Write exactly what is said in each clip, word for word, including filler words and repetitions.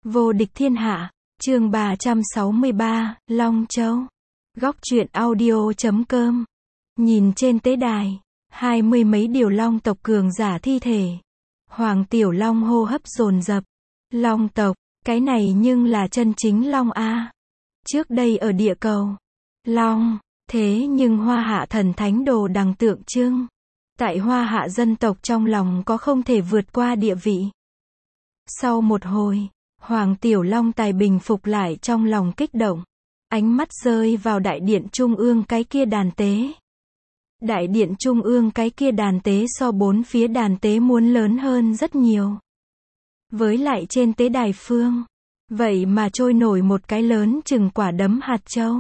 Vô địch thiên hạ, chương ba trăm sáu mươi ba, Long Châu. Góc truyện audio chấm com. Nhìn trên tế đài, hai mươi mấy điều long tộc cường giả thi thể. Hoàng Tiểu Long hô hấp dồn dập. Long tộc, cái này nhưng là chân chính long a. Trước đây ở địa cầu, long, thế nhưng Hoa Hạ thần thánh đồ đằng tượng trưng. Tại Hoa Hạ dân tộc trong lòng có không thể vượt qua địa vị. Sau một hồi, Hoàng Tiểu Long tài bình phục lại trong lòng kích động. Ánh mắt rơi vào đại điện trung ương cái kia đàn tế. Đại điện trung ương cái kia đàn tế so bốn phía đàn tế muốn lớn hơn rất nhiều. Với lại trên tế đài phương, vậy mà trôi nổi một cái lớn chừng quả đấm hạt châu.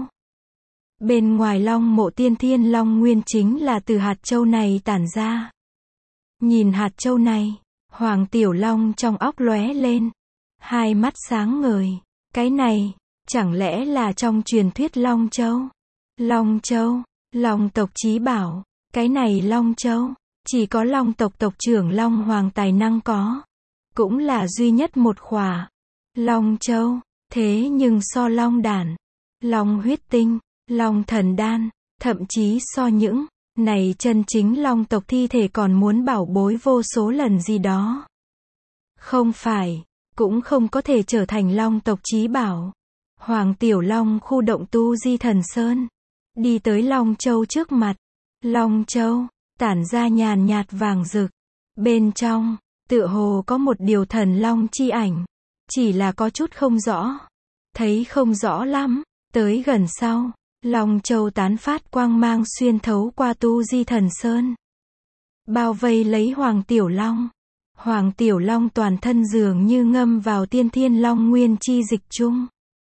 Bên ngoài long mộ tiên thiên long nguyên chính là từ hạt châu này tản ra. Nhìn hạt châu này, Hoàng Tiểu Long trong óc lóe lên. Hai mắt sáng ngời. Cái này, chẳng lẽ là trong truyền thuyết Long Châu? Long Châu, Long tộc chí bảo. Cái này Long Châu, chỉ có Long tộc tộc trưởng Long Hoàng tài năng có. Cũng là duy nhất một khỏa. Long Châu, thế nhưng so Long đản, Long huyết tinh, Long thần đan, thậm chí so những này chân chính Long tộc thi thể còn muốn bảo bối vô số lần gì đó. Không phải, cũng không có thể trở thành Long tộc chí bảo. Hoàng Tiểu Long khu động tu di thần sơn, đi tới Long Châu trước mặt. Long Châu, tản ra nhàn nhạt vàng rực. Bên trong, tựa hồ có một điều thần long chi ảnh. Chỉ là có chút không rõ. Thấy không rõ lắm. Tới gần sau, Long Châu tán phát quang mang xuyên thấu qua tu di thần sơn. Bao vây lấy Hoàng Tiểu Long. Hoàng Tiểu Long toàn thân dường như ngâm vào tiên thiên long nguyên chi dịch chung.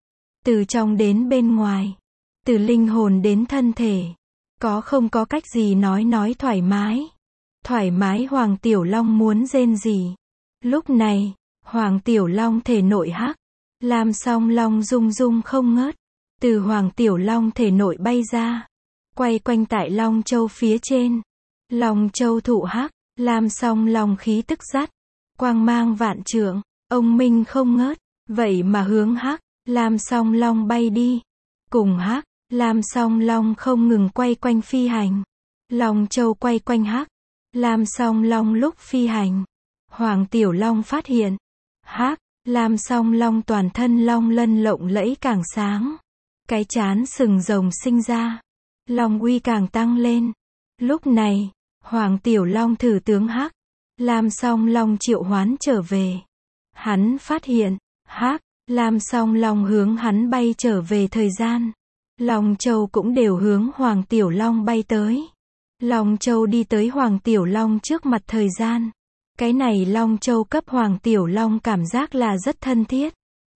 Từ trong đến bên ngoài, từ linh hồn đến thân thể, có không có cách gì nói nói thoải mái. Thoải mái Hoàng Tiểu Long muốn rên gì. Lúc này, Hoàng Tiểu Long thể nội hắc, làm song long rung rung không ngớt. Từ Hoàng Tiểu Long thể nội bay ra, quay quanh tại Long Châu phía trên. Long Châu thụ hắc, làm song long khí tức dắt, quang mang vạn trượng, ông minh không ngớt, vậy mà hướng hắc, làm song long bay đi. Cùng hắc, làm song long không ngừng quay quanh phi hành. Long Châu quay quanh hắc, làm song long lúc phi hành. Hoàng Tiểu Long phát hiện, hắc, làm song long toàn thân long lân lộng lẫy càng sáng. Cái chán sừng rồng sinh ra, long uy càng tăng lên. Lúc này, Hoàng Tiểu Long thử tướng hắc, làm song long triệu hoán trở về. Hắn phát hiện, hắc, làm song long hướng hắn bay trở về thời gian. Long Châu cũng đều hướng Hoàng Tiểu Long bay tới. Long Châu đi tới Hoàng Tiểu Long trước mặt thời gian. Cái này Long Châu cấp Hoàng Tiểu Long cảm giác là rất thân thiết.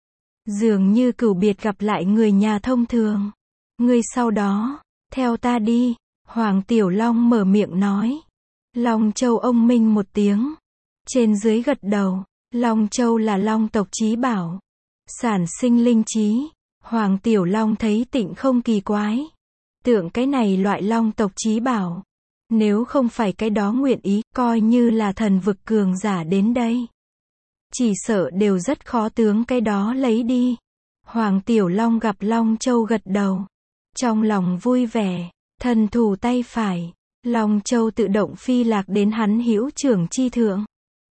Dường như cửu biệt gặp lại người nhà thông thường. Ngươi sau đó, theo ta đi. Hoàng Tiểu Long mở miệng nói. Long Châu ông minh một tiếng. Trên dưới gật đầu. Long Châu là Long tộc chí bảo. Sản sinh linh trí. Hoàng Tiểu Long thấy tịnh không kỳ quái. Tưởng cái này loại Long tộc chí bảo. Nếu không phải cái đó nguyện ý, coi như là thần vực cường giả đến đây. Chỉ sợ đều rất khó tướng cái đó lấy đi. Hoàng Tiểu Long gặp Long Châu gật đầu. Trong lòng vui vẻ, thần thủ tay phải. Long Châu tự động phi lạc đến hắn hữu trưởng chi thượng.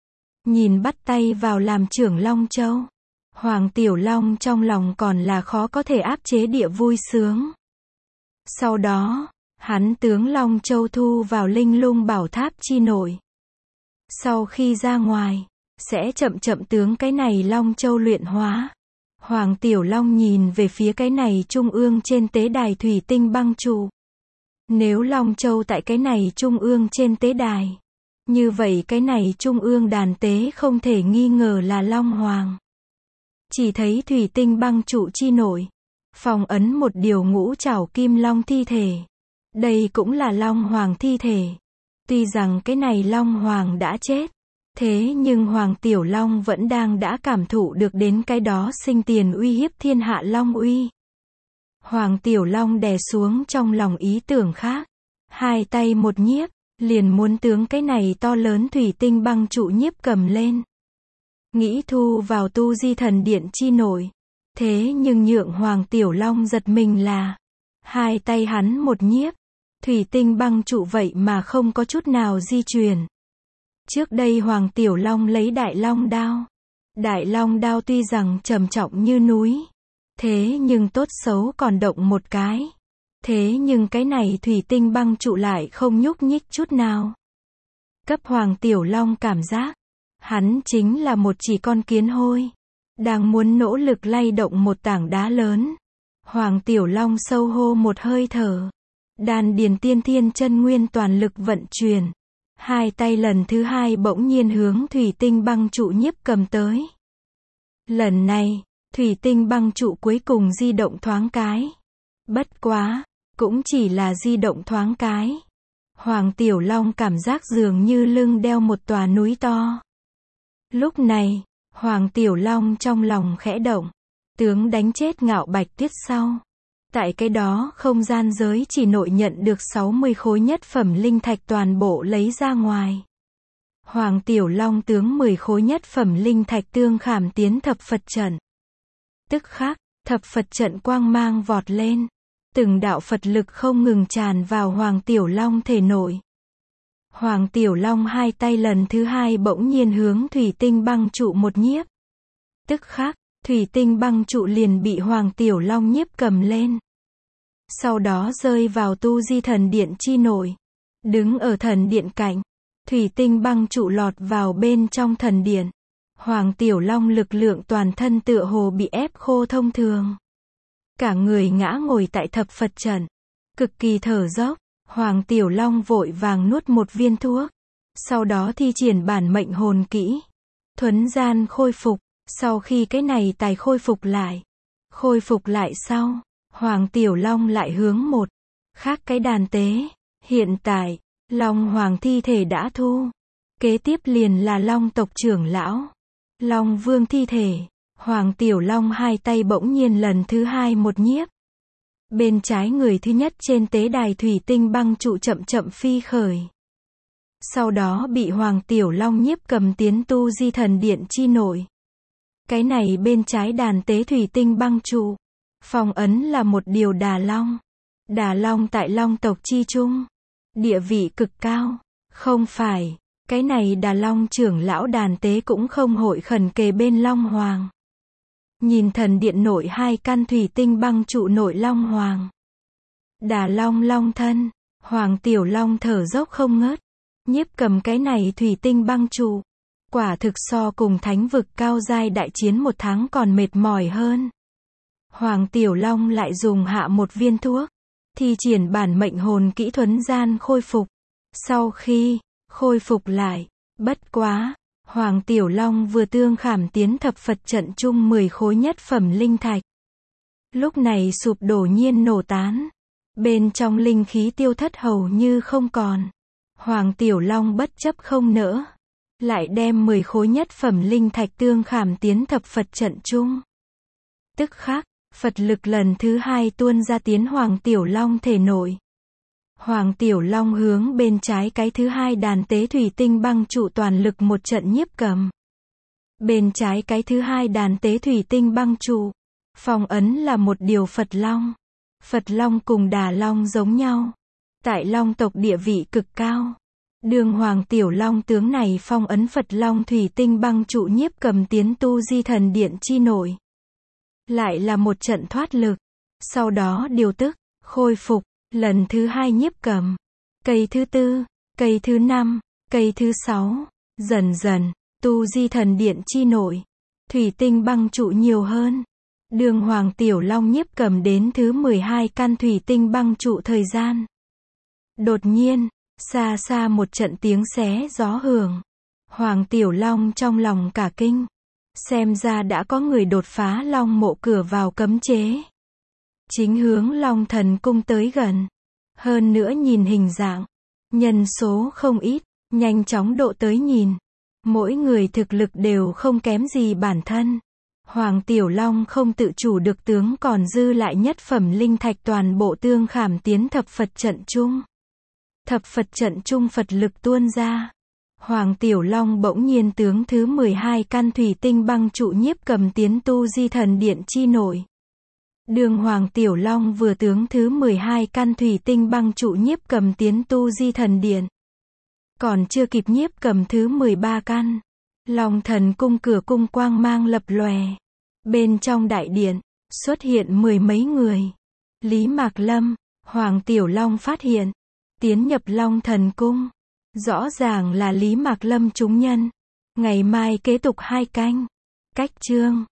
Nhìn bắt tay vào làm trưởng Long Châu. Hoàng Tiểu Long trong lòng còn là khó có thể áp chế địa vui sướng. Sau đó, hắn tướng Long Châu thu vào linh lung bảo tháp chi nội. Sau khi ra ngoài, sẽ chậm chậm tướng cái này Long Châu luyện hóa. Hoàng Tiểu Long nhìn về phía cái này trung ương trên tế đài thủy tinh băng trụ. Nếu Long Châu tại cái này trung ương trên tế đài, như vậy cái này trung ương đàn tế không thể nghi ngờ là Long Hoàng. Chỉ thấy thủy tinh băng trụ chi nội, phong ấn một điều ngũ trảo kim long thi thể. Đây cũng là Long Hoàng thi thể. Tuy rằng cái này Long Hoàng đã chết, thế nhưng Hoàng Tiểu Long vẫn đang đã cảm thụ được đến cái đó sinh tiền uy hiếp thiên hạ Long uy. Hoàng Tiểu Long đè xuống trong lòng ý tưởng khác. Hai tay một nhiếp, liền muốn tướng cái này to lớn thủy tinh băng trụ nhiếp cầm lên. nghĩ thu vào tu di thần điện chi nội. Thế nhưng nhượng Hoàng Tiểu Long giật mình là, hai tay hắn một nhiếp, thủy tinh băng trụ vậy mà không có chút nào di chuyển. Trước đây Hoàng Tiểu Long lấy Đại Long đao. Đại Long đao tuy rằng trầm trọng như núi, thế nhưng tốt xấu còn động một cái. Thế nhưng cái này thủy tinh băng trụ lại không nhúc nhích chút nào. Cấp Hoàng Tiểu Long cảm giác, hắn chính là một chỉ con kiến hôi, đang muốn nỗ lực lay động một tảng đá lớn. Hoàng Tiểu Long sâu hô một hơi thở. Đan điền tiên thiên chân nguyên toàn lực vận chuyển. Hai tay lần thứ hai bỗng nhiên hướng thủy tinh băng trụ nhiếp cầm tới. Lần này, thủy tinh băng trụ cuối cùng di động thoáng cái. Bất quá, cũng chỉ là di động thoáng cái. Hoàng Tiểu Long cảm giác dường như lưng đeo một tòa núi to. Lúc này, Hoàng Tiểu Long trong lòng khẽ động. Tướng đánh chết Ngạo Bạch Tuyết sau. Tại cái đó không gian giới chỉ nội nhận được sáu mươi khối nhất phẩm linh thạch toàn bộ lấy ra ngoài. Hoàng Tiểu Long tướng mười khối nhất phẩm linh thạch tương khảm tiến thập Phật trận. Tức khắc, thập Phật trận quang mang vọt lên. Từng đạo Phật lực không ngừng tràn vào Hoàng Tiểu Long thể nội. Hoàng Tiểu Long hai tay lần thứ hai bỗng nhiên hướng thủy tinh băng trụ một nhiếp. Tức khắc, thủy tinh băng trụ liền bị Hoàng Tiểu Long nhiếp cầm lên. Sau đó rơi vào tu di thần điện chi nội. Đứng ở thần điện cạnh, thủy tinh băng trụ lọt vào bên trong thần điện. Hoàng Tiểu Long lực lượng toàn thân tựa hồ bị ép khô thông thường. Cả người ngã ngồi tại thập Phật trận. Cực kỳ thở dốc, Hoàng Tiểu Long vội vàng nuốt một viên thuốc. Sau đó thi triển bản mệnh hồn kỹ. Thuấn gian khôi phục. Sau khi cái này tài khôi phục lại. Khôi phục lại sau, Hoàng Tiểu Long lại hướng một khác cái đàn tế. Hiện tại, Long Hoàng thi thể đã thu. Kế tiếp liền là Long tộc trưởng lão. Long Vương thi thể. Hoàng Tiểu Long hai tay bỗng nhiên lần thứ hai một nhiếp. Bên trái người thứ nhất trên tế đài thủy tinh băng trụ chậm chậm phi khởi. Sau đó bị Hoàng Tiểu Long nhiếp cầm tiến tu di thần điện chi nội. Cái này bên trái đàn tế thủy tinh băng trụ. Phong ấn là một điều Đà Long. Đà Long tại Long tộc chi trung. Địa vị cực cao. Không phải, cái này Đà Long trưởng lão đàn tế cũng không hội khẩn kề bên Long Hoàng. Nhìn thần điện nội hai căn thủy tinh băng trụ nội Long Hoàng. Đà Long long thân. Hoàng Tiểu Long thở dốc không ngớt. Nhiếp cầm cái này thủy tinh băng trụ. Quả thực so cùng thánh vực cao giai đại chiến một tháng còn mệt mỏi hơn. Hoàng Tiểu Long lại dùng hạ một viên thuốc. Thi triển bản mệnh hồn kỹ thuấn gian khôi phục. Sau khi khôi phục lại, bất quá, Hoàng Tiểu Long vừa tương khảm tiến thập Phật trận chung mười khối nhất phẩm linh thạch. Lúc này sụp đổ nhiên nổ tán. Bên trong linh khí tiêu thất hầu như không còn. Hoàng Tiểu Long bất chấp không nỡ. Lại đem mười khối nhất phẩm linh thạch tương khảm tiến thập Phật trận chung. Tức khắc, Phật lực lần thứ hai tuôn ra tiến Hoàng Tiểu Long thể nội. Hoàng Tiểu Long hướng bên trái cái thứ hai đàn tế thủy tinh băng trụ toàn lực một trận nhiếp cầm. Bên trái cái thứ hai đàn tế thủy tinh băng trụ. Phong ấn là một điều Phật Long. Phật Long cùng Đà Long giống nhau. Tại Long tộc địa vị cực cao. Đường Hoàng Tiểu Long tướng này phong ấn Phật Long thủy tinh băng trụ nhiếp cầm tiến tu di thần điện chi nội. Lại là một trận thoát lực. Sau đó điều tức, khôi phục, lần thứ hai nhiếp cầm. Cây thứ tư, cây thứ năm, cây thứ sáu. Dần dần, tu di thần điện chi nội. Thủy tinh băng trụ nhiều hơn. Đường Hoàng Tiểu Long nhiếp cầm đến thứ mười hai căn thủy tinh băng trụ thời gian. Đột nhiên, xa xa một trận tiếng xé gió hưởng. Hoàng Tiểu Long trong lòng cả kinh. Xem ra đã có người đột phá Long mộ cửa vào cấm chế. Chính hướng Long thần cung tới gần. Hơn nữa nhìn hình dạng. Nhân số không ít, nhanh chóng độ tới nhìn. Mỗi người thực lực đều không kém gì bản thân. Hoàng Tiểu Long không tự chủ được tướng còn dư lại nhất phẩm linh thạch toàn bộ tương khảm tiến thập Phật trận chung. Thập Phật trận chung Phật lực tuôn ra. Hoàng Tiểu Long bỗng nhiên tướng thứ mười hai căn thủy tinh băng trụ nhiếp cầm tiến tu di thần điện chi nội. Đường Hoàng Tiểu Long vừa tướng thứ mười hai căn thủy tinh băng trụ nhiếp cầm tiến tu di thần điện. Còn chưa kịp nhiếp cầm thứ mười ba căn. Long thần cung cửa cung quang mang lập lòe. Bên trong đại điện, xuất hiện mười mấy người. Lý Mạc Lâm, Hoàng Tiểu Long phát hiện. Tiến nhập Long thần cung. Rõ ràng là Lý Mạc Lâm trúng nhân. Ngày mai kế tục hai canh. Cách chương.